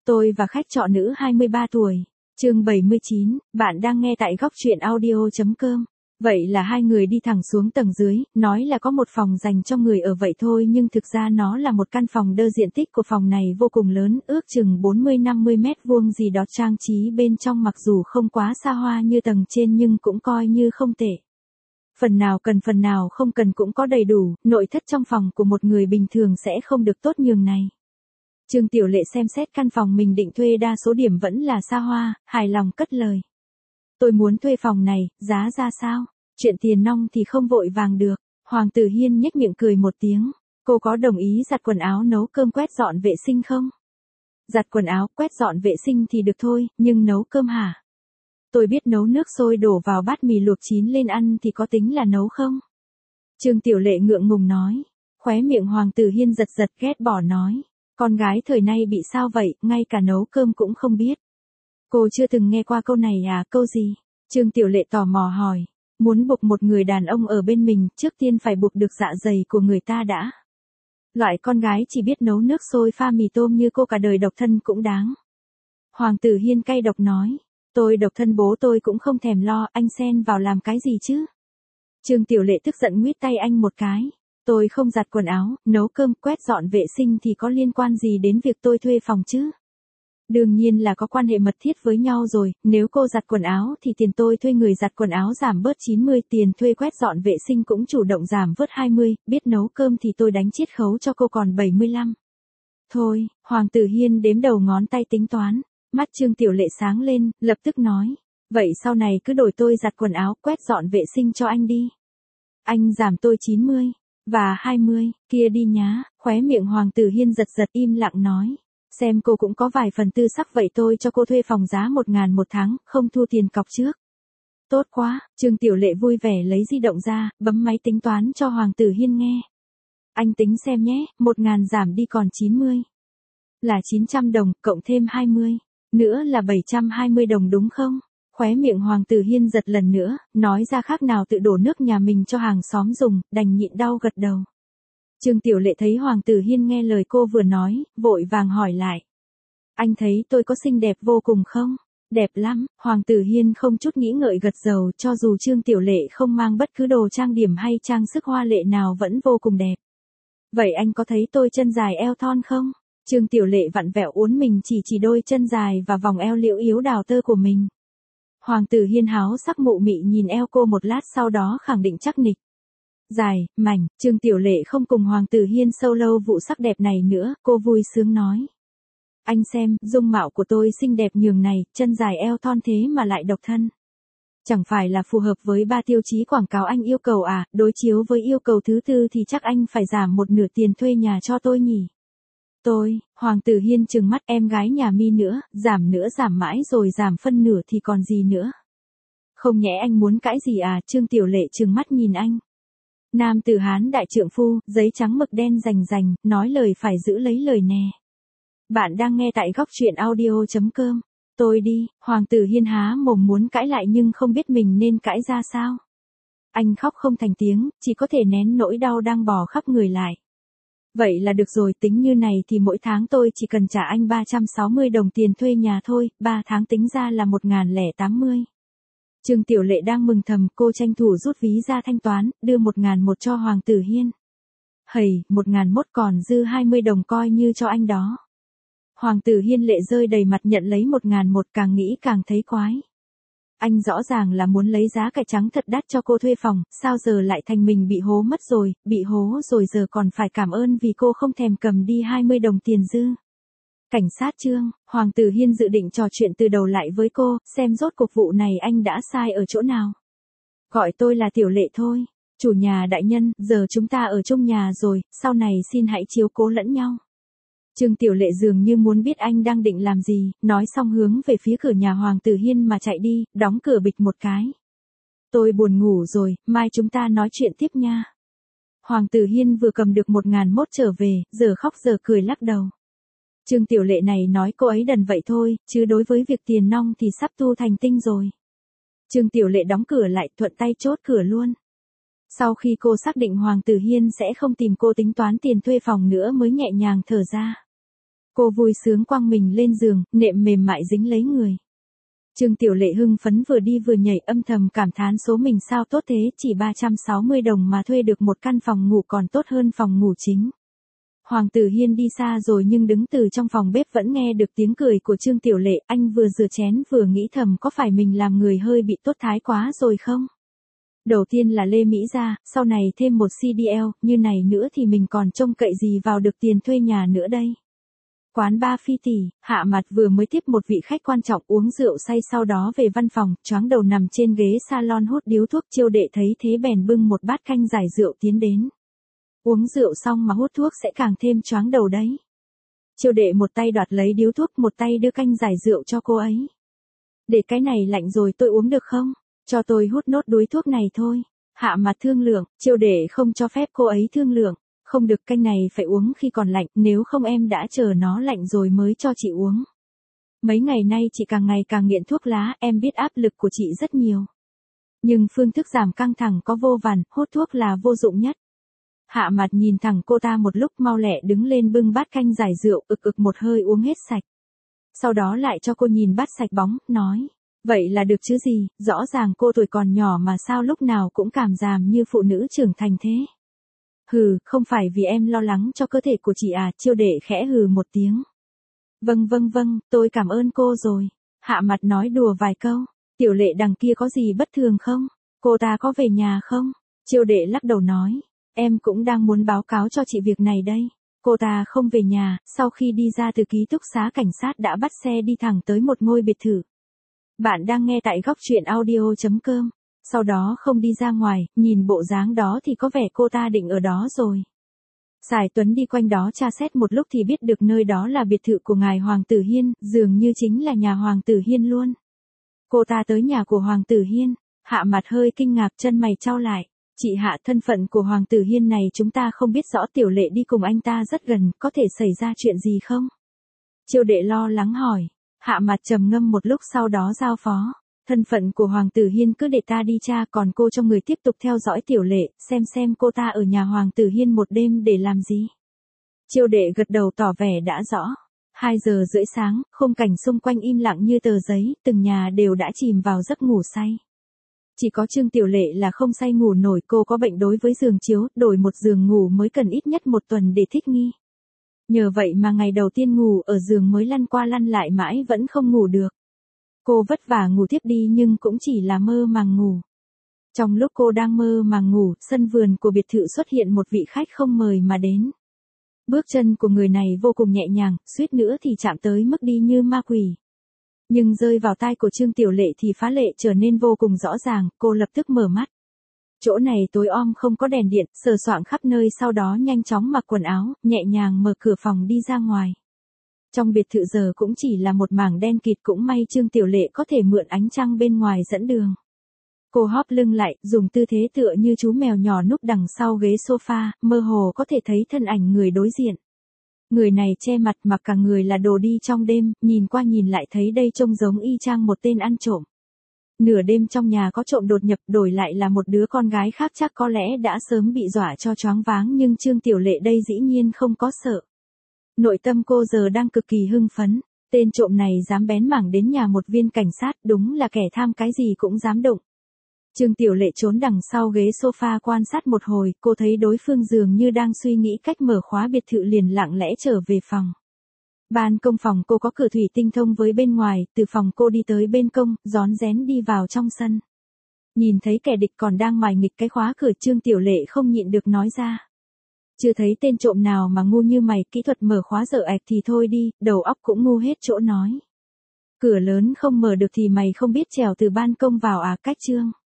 Tôi và khách trọ nữ 23 tuổi. Chương 79, bạn đang nghe tại góc truyện audio.com. Vậy là hai người đi thẳng xuống tầng dưới, nói là có một phòng dành cho người ở vậy thôi nhưng thực ra nó là một căn phòng đơ, diện tích của phòng này vô cùng lớn, ước chừng 40-50 mét vuông gì đó, trang trí bên trong mặc dù không quá xa hoa như tầng trên nhưng cũng coi như không tệ. Phần nào cần phần nào không cần cũng có đầy đủ, nội thất trong phòng của một người bình thường sẽ không được tốt nhường này. Trương Tiểu Lệ xem xét căn phòng mình định thuê, đa số điểm vẫn là xa hoa, hài lòng cất lời. Tôi muốn thuê phòng này, giá ra sao? Chuyện tiền nong thì không vội vàng được. Hoàng Tử Hiên nhếch miệng cười một tiếng. Cô có đồng ý giặt quần áo, nấu cơm, quét dọn vệ sinh không? Giặt quần áo, quét dọn vệ sinh thì được thôi, nhưng nấu cơm hả? Tôi biết nấu, nước sôi đổ vào bát mì luộc chín lên ăn thì có tính là nấu không? Trương Tiểu Lệ ngượng ngùng nói. Khóe miệng Hoàng Tử Hiên giật giật, ghét bỏ nói. Con gái thời nay bị sao vậy, ngay cả nấu cơm cũng không biết. Cô chưa từng nghe qua câu này à? Câu gì? Trương Tiểu Lệ tò mò hỏi. Muốn buộc một người đàn ông ở bên mình, trước tiên phải buộc được dạ dày của người ta đã. Loại con gái chỉ biết nấu nước sôi pha mì tôm như cô cả đời độc thân cũng đáng. Hoàng Tử Hiên cay độc nói. Tôi độc thân, bố tôi cũng không thèm lo, anh xen vào làm cái gì chứ? Trương Tiểu Lệ tức giận nguyết tay anh một cái. Tôi không giặt quần áo, nấu cơm, quét dọn vệ sinh thì có liên quan gì đến việc tôi thuê phòng chứ? Đương nhiên là có quan hệ mật thiết với nhau rồi, nếu cô giặt quần áo thì tiền tôi thuê người giặt quần áo giảm bớt 90, tiền thuê quét dọn vệ sinh cũng chủ động giảm bớt 20, biết nấu cơm thì tôi đánh chiết khấu cho cô còn 75. Thôi, Hoàng Tử Hiên đếm đầu ngón tay tính toán, mắt Trương Tiểu Lệ sáng lên, lập tức nói, vậy sau này cứ đổi tôi giặt quần áo, quét dọn vệ sinh cho anh đi. Anh giảm tôi 90, và 20, kia đi nhá, khóe miệng Hoàng Tử Hiên giật giật, im lặng nói. Xem cô cũng có vài phần tư sắc, vậy tôi cho cô thuê phòng giá 1.000 một tháng, không thu tiền cọc trước. Tốt quá, Trương Tiểu Lệ vui vẻ lấy di động ra, bấm máy tính toán cho Hoàng Tử Hiên nghe. Anh tính xem nhé, 1.000 giảm đi còn 90. Là 900 đồng, cộng thêm 20. Nữa là 720 đồng đúng không? Khóe miệng Hoàng Tử Hiên giật lần nữa, nói ra khác nào tự đổ nước nhà mình cho hàng xóm dùng, đành nhịn đau gật đầu. Trương Tiểu Lệ thấy Hoàng Tử Hiên nghe lời cô vừa nói, vội vàng hỏi lại. Anh thấy tôi có xinh đẹp vô cùng không? Đẹp lắm, Hoàng Tử Hiên không chút nghĩ ngợi gật đầu, cho dù Trương Tiểu Lệ không mang bất cứ đồ trang điểm hay trang sức hoa lệ nào vẫn vô cùng đẹp. Vậy anh có thấy tôi chân dài eo thon không? Trương Tiểu Lệ vặn vẹo uốn mình chỉ đôi chân dài và vòng eo liễu yếu đào tơ của mình. Hoàng Tử Hiên háo sắc mụ mị nhìn eo cô một lát, sau đó khẳng định chắc nịch. Dài, mảnh, Trương Tiểu Lệ không cùng Hoàng Tử Hiên sâu lâu vụ sắc đẹp này nữa, cô vui sướng nói. Anh xem, dung mạo của tôi xinh đẹp nhường này, chân dài eo thon thế mà lại độc thân. Chẳng phải là phù hợp với 3 tiêu chí quảng cáo anh yêu cầu à? Đối chiếu với yêu cầu thứ tư thì chắc anh phải giảm một nửa tiền thuê nhà cho tôi nhỉ? Tôi, Hoàng Tử Hiên trừng mắt, em gái nhà mi nữa, giảm nữa giảm mãi rồi giảm phân nửa thì còn gì nữa? Không nhẽ anh muốn cãi gì à? Trương Tiểu Lệ trừng mắt nhìn anh. Nam tử Hán đại trượng phu, giấy trắng mực đen rành rành, nói lời phải giữ lấy lời nè. Bạn đang nghe tại góc truyện audio.com. Tôi đi, Hoàng Tử Hiên há mồm muốn cãi lại nhưng không biết mình nên cãi ra sao. Anh khóc không thành tiếng, chỉ có thể nén nỗi đau đang bò khắp người lại. Vậy là được rồi, tính như này thì mỗi tháng tôi chỉ cần trả anh 360 đồng tiền thuê nhà thôi, 3 tháng tính ra là 1.080. Trương Tiểu Lệ đang mừng thầm, cô tranh thủ rút ví ra thanh toán, đưa 1.001 cho Hoàng Tử Hiên. Hầy, 1.001 còn dư 20 đồng coi như cho anh đó. Hoàng Tử Hiên lệ rơi đầy mặt nhận lấy 1.001, càng nghĩ càng thấy quái. Anh rõ ràng là muốn lấy giá cải trắng thật đắt cho cô thuê phòng, sao giờ lại thành mình bị hố mất rồi, bị hố rồi giờ còn phải cảm ơn vì cô không thèm cầm đi 20 đồng tiền dư. Cảnh sát Trương, Hoàng Tử Hiên dự định trò chuyện từ đầu lại với cô, xem rốt cuộc vụ này anh đã sai ở chỗ nào. Gọi tôi là Tiểu Lệ thôi. Chủ nhà đại nhân, giờ chúng ta ở chung nhà rồi, sau này xin hãy chiếu cố lẫn nhau. Trương Tiểu Lệ dường như muốn biết anh đang định làm gì, nói xong hướng về phía cửa nhà Hoàng Tử Hiên mà chạy đi, đóng cửa bịch một cái. Tôi buồn ngủ rồi, mai chúng ta nói chuyện tiếp nha. Hoàng Tử Hiên vừa cầm được 1.001 trở về, giờ khóc giờ cười lắc đầu. Trương Tiểu Lệ này nói cô ấy đần vậy thôi, chứ đối với việc tiền nong thì sắp tu thành tinh rồi. Trương Tiểu Lệ đóng cửa lại, thuận tay chốt cửa luôn. Sau khi cô xác định Hoàng Tử Hiên sẽ không tìm cô tính toán tiền thuê phòng nữa mới nhẹ nhàng thở ra. Cô vui sướng quăng mình lên giường, nệm mềm mại dính lấy người. Trương Tiểu Lệ hưng phấn vừa đi vừa nhảy âm thầm cảm thán số mình sao tốt thế, chỉ 360 đồng mà thuê được một căn phòng ngủ còn tốt hơn phòng ngủ chính. Hoàng Tử Hiên đi xa rồi nhưng đứng từ trong phòng bếp vẫn nghe được tiếng cười của Trương Tiểu Lệ, anh vừa rửa chén vừa nghĩ thầm có phải mình làm người hơi bị tốt thái quá rồi không? Đầu tiên là Lê Mỹ Gia, sau này thêm một CDL, như này nữa thì mình còn trông cậy gì vào được tiền thuê nhà nữa đây. Quán ba Phi Tỷ, Hạ Mặt vừa mới tiếp một vị khách quan trọng uống rượu say sau đó về văn phòng, choáng đầu nằm trên ghế salon hút điếu thuốc. Chiêu Đệ thấy thế bèn bưng một bát canh giải rượu tiến đến. Uống rượu xong mà hút thuốc sẽ càng thêm choáng đầu đấy. Chiêu Đệ một tay đoạt lấy điếu thuốc, một tay đưa canh giải rượu cho cô ấy. Để cái này lạnh rồi tôi uống được không? Cho tôi hút nốt đuối thuốc này thôi. Hạ Mặt thương lượng, Chiêu Đệ không cho phép cô ấy thương lượng. Không được, canh này phải uống khi còn lạnh, nếu không em đã chờ nó lạnh rồi mới cho chị uống. Mấy ngày nay chị càng ngày càng nghiện thuốc lá, em biết áp lực của chị rất nhiều. Nhưng phương thức giảm căng thẳng có vô vàn, hút thuốc là vô dụng nhất. Hạ Mặt nhìn thẳng cô ta một lúc, mau lẹ đứng lên bưng bát canh giải rượu, ực một hơi uống hết sạch. Sau đó lại cho cô nhìn bát sạch bóng, nói, vậy là được chứ gì, rõ ràng cô tuổi còn nhỏ mà sao lúc nào cũng cảm giảm như phụ nữ trưởng thành thế. Hừ, không phải vì em lo lắng cho cơ thể của chị à? Chiêu Đệ khẽ hừ một tiếng. Vâng, tôi cảm ơn cô rồi. Hạ Mặt nói đùa vài câu. Tiểu Lệ đằng kia có gì bất thường không? Cô ta có về nhà không? Chiêu Đệ lắc đầu nói. Em cũng đang muốn báo cáo cho chị việc này đây. Cô ta không về nhà, sau khi đi ra từ ký túc xá cảnh sát đã bắt xe đi thẳng tới một ngôi biệt thự. Bạn đang nghe tại góc truyện audio.com. Sau đó không đi ra ngoài, nhìn bộ dáng đó thì có vẻ cô ta định ở đó rồi. Sài Tuấn đi quanh đó tra xét một lúc thì biết được nơi đó là biệt thự của ngài Hoàng Tử Hiên, dường như chính là nhà Hoàng Tử Hiên luôn. Cô ta tới nhà của Hoàng Tử Hiên, Hạ Mặt hơi kinh ngạc, chân mày chau lại. Chị Hạ, thân phận của Hoàng Tử Hiên này chúng ta không biết rõ, Tiểu Lệ đi cùng anh ta rất gần, có thể xảy ra chuyện gì không? Chiêu Đệ lo lắng hỏi. Hạ Mặt trầm ngâm một lúc sau đó giao phó. Thân phận của Hoàng Tử Hiên cứ để ta đi tra, còn cô cho người tiếp tục theo dõi Tiểu Lệ, xem cô ta ở nhà Hoàng Tử Hiên một đêm để làm gì. Chiêu Đệ gật đầu tỏ vẻ đã rõ. 2 giờ rưỡi sáng, khung cảnh xung quanh im lặng như tờ giấy, từng nhà đều đã chìm vào giấc ngủ say. Chỉ có Trương Tiểu Lệ là không say ngủ nổi, cô có bệnh đối với giường chiếu, đổi một giường ngủ mới cần ít nhất 1 tuần để thích nghi. Nhờ vậy mà ngày đầu tiên ngủ ở giường mới lăn qua lăn lại mãi vẫn không ngủ được. Cô vất vả ngủ tiếp đi nhưng cũng chỉ là mơ màng ngủ. Trong lúc cô đang mơ màng ngủ, sân vườn của biệt thự xuất hiện một vị khách không mời mà đến. Bước chân của người này vô cùng nhẹ nhàng, suýt nữa thì chạm tới mức đi như ma quỷ. Nhưng rơi vào tai của Trương Tiểu Lệ thì phá lệ trở nên vô cùng rõ ràng, cô lập tức mở mắt. Chỗ này tối om không có đèn điện, sờ soạng khắp nơi, sau đó nhanh chóng mặc quần áo, nhẹ nhàng mở cửa phòng đi ra ngoài. Trong biệt thự giờ cũng chỉ là một mảng đen kịt, cũng may Trương Tiểu Lệ có thể mượn ánh trăng bên ngoài dẫn đường. Cô hóp lưng lại, dùng tư thế tựa như chú mèo nhỏ núp đằng sau ghế sofa, mơ hồ có thể thấy thân ảnh người đối diện. Người này che mặt, mặc cả người là đồ đi trong đêm, nhìn qua nhìn lại thấy đây trông giống y chang một tên ăn trộm. Nửa đêm trong nhà có trộm đột nhập, đổi lại là một đứa con gái khác chắc có lẽ đã sớm bị dọa cho choáng váng, nhưng Trương Tiểu Lệ đây dĩ nhiên không có sợ. Nội tâm cô giờ đang cực kỳ hưng phấn, tên trộm này dám bén mảng đến nhà một viên cảnh sát, đúng là kẻ tham cái gì cũng dám đụng. Trương Tiểu Lệ trốn đằng sau ghế sofa quan sát một hồi, cô thấy đối phương dường như đang suy nghĩ cách mở khóa biệt thự, liền lặng lẽ trở về phòng. Ban công phòng cô có cửa thủy tinh thông với bên ngoài, từ phòng cô đi tới bên công, rón rén đi vào trong sân. Nhìn thấy kẻ địch còn đang mài nghịch cái khóa cửa, Trương Tiểu Lệ không nhịn được nói ra. Chưa thấy tên trộm nào mà ngu như mày, kỹ thuật mở khóa dở ạch thì thôi đi, đầu óc cũng ngu hết chỗ nói. Cửa lớn không mở được thì mày không biết trèo từ ban công vào à? Cách Trương